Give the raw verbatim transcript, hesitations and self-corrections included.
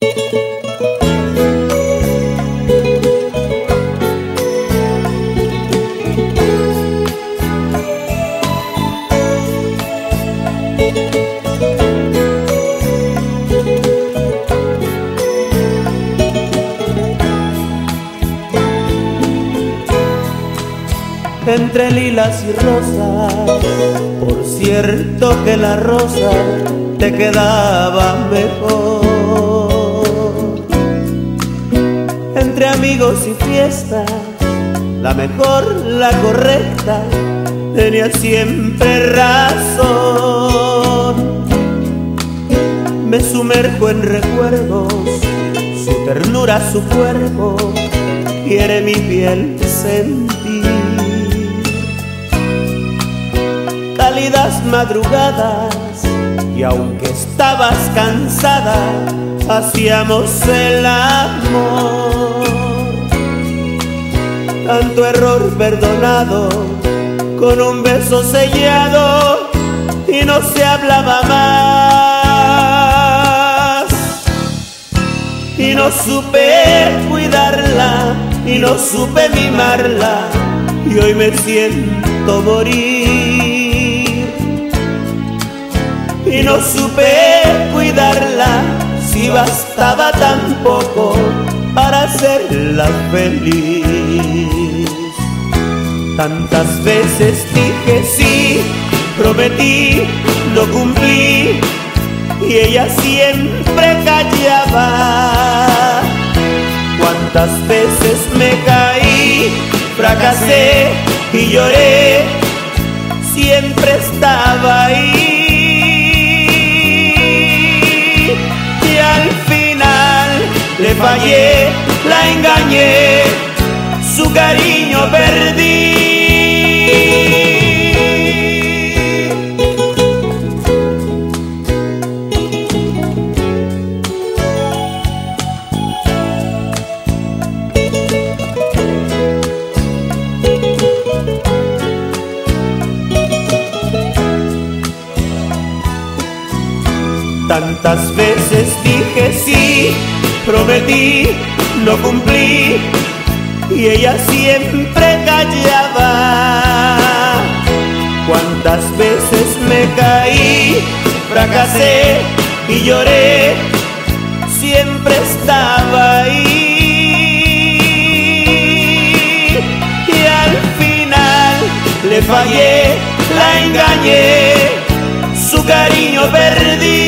Entre lilas y rosas, por cierto que la rosa te quedaba mejor. Entre amigos y fiestas, la mejor, la correcta, tenía siempre razón. Me sumerjo en recuerdos, su ternura, su cuerpo, quiere mi piel sentir. Cálidas madrugadas, y aunque estabas cansada, hacíamos el amor. Tanto error perdonado, con un beso sellado, y no se hablaba más. Y no supe cuidarla, y no supe mimarla, y hoy me siento morir. Y no supe cuidarla, si bastaba tan poco para hacerla feliz. Tantas veces dije sí, prometí, no cumplí, y ella siempre callaba. Cuántas veces me caí, fracasé y lloré, siempre estaba ahí. Y al final le fallé, la engañé, su cariño perdí. Tantas veces dije sí, prometí, no cumplí, y ella siempre callaba. Cuántas veces me caí, fracasé y lloré, siempre estaba ahí. Y al final le fallé, la engañé, su cariño perdí.